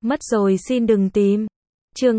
Mất rồi xin đừng tìm. Chương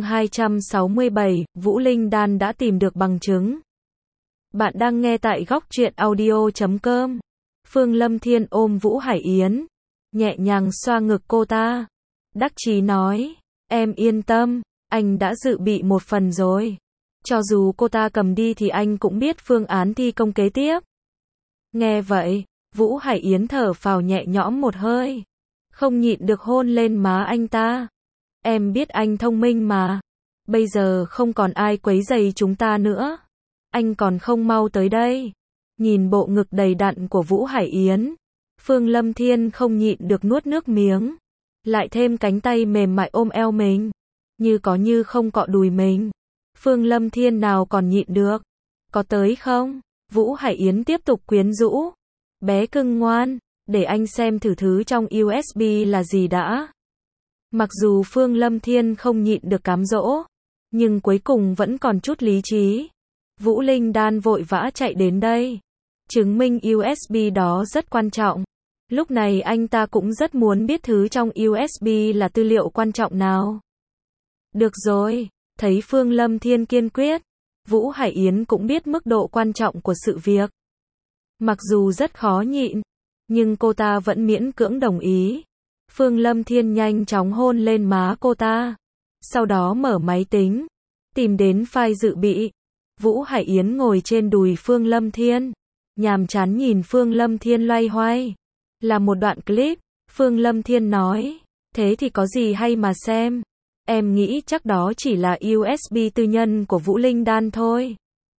267, Vũ Linh Đan đã tìm được bằng chứng. Bạn đang nghe tại góc truyện audio.com. Phương Lâm Thiên ôm Vũ Hải Yến, nhẹ nhàng xoa ngực cô ta. Đắc chí nói, em yên tâm, anh đã dự bị một phần rồi. Cho dù cô ta cầm đi thì anh cũng biết phương án thi công kế tiếp. Nghe vậy, Vũ Hải Yến thở phào nhẹ nhõm một hơi, không nhịn được hôn lên má anh ta. Em biết anh thông minh mà. Bây giờ không còn ai quấy rầy chúng ta nữa. Anh còn không mau tới đây. Nhìn bộ ngực đầy đặn của Vũ Hải Yến, Phương Lâm Thiên không nhịn được nuốt nước miếng. Lại thêm cánh tay mềm mại ôm eo mình, như có như không cọ đùi mình. Phương Lâm Thiên nào còn nhịn được. Có tới không? Vũ Hải Yến tiếp tục quyến rũ. Bé cưng ngoan, để anh xem thử thứ trong USB là gì đã. Mặc dù Phương Lâm Thiên không nhịn được cám dỗ, nhưng cuối cùng vẫn còn chút lý trí. Vũ Linh Đan vội vã chạy đến đây, chứng minh USB đó rất quan trọng. Lúc này anh ta cũng rất muốn biết thứ trong USB là tư liệu quan trọng nào. Được rồi, thấy Phương Lâm Thiên kiên quyết, Vũ Hải Yến cũng biết mức độ quan trọng của sự việc. Mặc dù rất khó nhịn, nhưng cô ta vẫn miễn cưỡng đồng ý. Phương Lâm Thiên nhanh chóng hôn lên má cô ta, sau đó mở máy tính, tìm đến file dự bị. Vũ Hải Yến ngồi trên đùi Phương Lâm Thiên, nhàm chán nhìn Phương Lâm Thiên loay hoay. Là một đoạn clip, Phương Lâm Thiên nói, thế thì có gì hay mà xem. Em nghĩ chắc đó chỉ là USB tư nhân của Vũ Linh Đan thôi.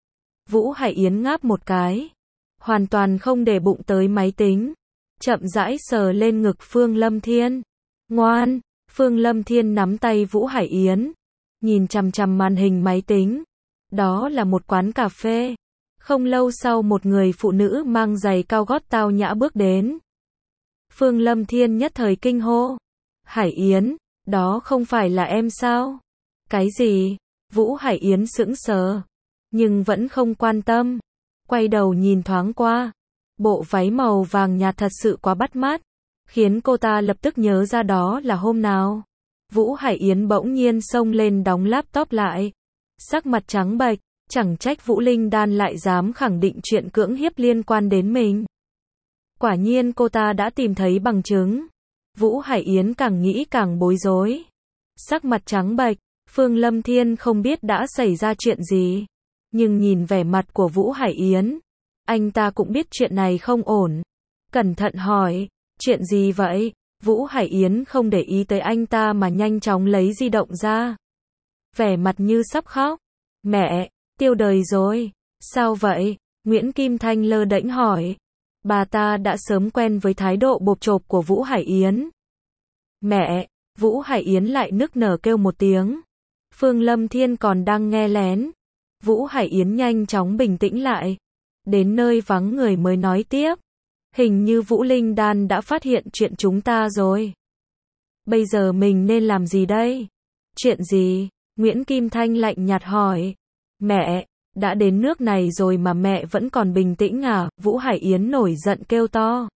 Vũ Hải Yến ngáp một cái, hoàn toàn không để bụng tới máy tính, chậm rãi sờ lên ngực Phương Lâm Thiên. Ngoan, Phương Lâm Thiên nắm tay Vũ Hải Yến, nhìn chằm chằm màn hình máy tính. Đó là một quán cà phê. Không lâu sau một người phụ nữ mang giày cao gót tao nhã bước đến. Phương Lâm Thiên nhất thời kinh hô. Hải Yến, đó không phải là em sao? Cái gì? Vũ Hải Yến sững sờ, nhưng vẫn không quan tâm. Quay đầu nhìn thoáng qua. Bộ váy màu vàng nhạt thật sự quá bắt mắt, khiến cô ta lập tức nhớ ra đó là hôm nào. Vũ Hải Yến bỗng nhiên xông lên đóng laptop lại. Sắc mặt trắng bệch, chẳng trách Vũ Linh Đan lại dám khẳng định chuyện cưỡng hiếp liên quan đến mình. Quả nhiên cô ta đã tìm thấy bằng chứng. Vũ Hải Yến càng nghĩ càng bối rối. Sắc mặt trắng bệch, Phương Lâm Thiên không biết đã xảy ra chuyện gì. Nhưng nhìn vẻ mặt của Vũ Hải Yến, anh ta cũng biết chuyện này không ổn. Cẩn thận hỏi, chuyện gì vậy? Vũ Hải Yến không để ý tới anh ta mà nhanh chóng lấy di động ra. Vẻ mặt như sắp khóc. Mẹ, tiêu đời rồi. Sao vậy? Nguyễn Kim Thanh lơ đễnh hỏi. Bà ta đã sớm quen với thái độ bộp chộp của Vũ Hải Yến. Mẹ, Vũ Hải Yến lại nức nở kêu một tiếng. Phương Lâm Thiên còn đang nghe lén. Vũ Hải Yến nhanh chóng bình tĩnh lại. Đến nơi vắng người mới nói tiếp. Hình như Vũ Linh Đan đã phát hiện chuyện chúng ta rồi. Bây giờ mình nên làm gì đây? Chuyện gì? Nguyễn Kim Thanh lạnh nhạt hỏi. Mẹ, đã đến nước này rồi mà mẹ vẫn còn bình tĩnh à? Vũ Hải Yến nổi giận kêu to.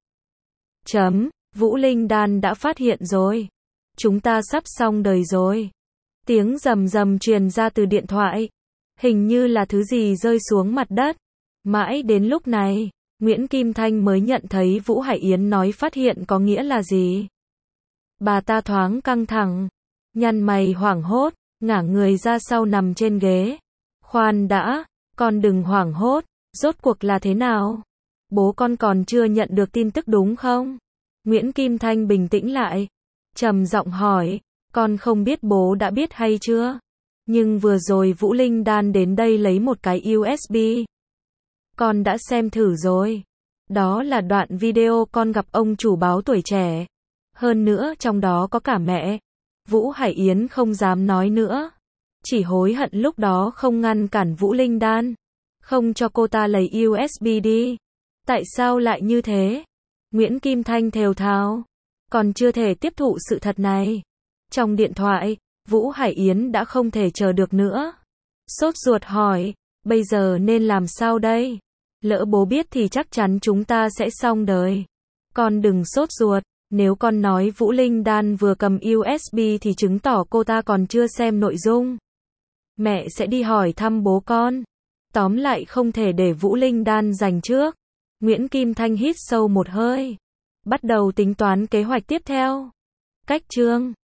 Vũ Linh Đan đã phát hiện rồi. Chúng ta sắp xong đời rồi. Tiếng rầm rầm truyền ra từ điện thoại. Hình như là thứ gì rơi xuống mặt đất. Mãi đến lúc này, Nguyễn Kim Thanh mới nhận thấy Vũ Hải Yến nói phát hiện có nghĩa là gì. Bà ta thoáng căng thẳng, nhăn mày hoảng hốt, ngả người ra sau nằm trên ghế. Khoan đã, con đừng hoảng hốt, rốt cuộc là thế nào? Bố con còn chưa nhận được tin tức đúng không? Nguyễn Kim Thanh bình tĩnh lại, trầm giọng hỏi, con không biết bố đã biết hay chưa? Nhưng vừa rồi Vũ Linh Đan đến đây lấy một cái USB. Con đã xem thử rồi. Đó là đoạn video con gặp ông chủ báo Tuổi Trẻ. Hơn nữa trong đó có cả mẹ. Vũ Hải Yến không dám nói nữa. Chỉ hối hận lúc đó không ngăn cản Vũ Linh Đan. Không cho cô ta lấy USB đi. Tại sao lại như thế? Nguyễn Kim Thanh thều thào. Còn chưa thể tiếp thụ sự thật này. Trong điện thoại, Vũ Hải Yến đã không thể chờ được nữa. Sốt ruột hỏi, bây giờ nên làm sao đây? Lỡ bố biết thì chắc chắn chúng ta sẽ xong đời. Con đừng sốt ruột, Nếu con nói Vũ Linh Đan vừa cầm USB thì chứng tỏ cô ta còn chưa xem nội dung. Mẹ sẽ đi hỏi thăm bố con. Tóm lại không thể để Vũ Linh Đan giành trước. Nguyễn Kim Thanh hít sâu một hơi. Bắt đầu tính toán kế hoạch tiếp theo. Cách chương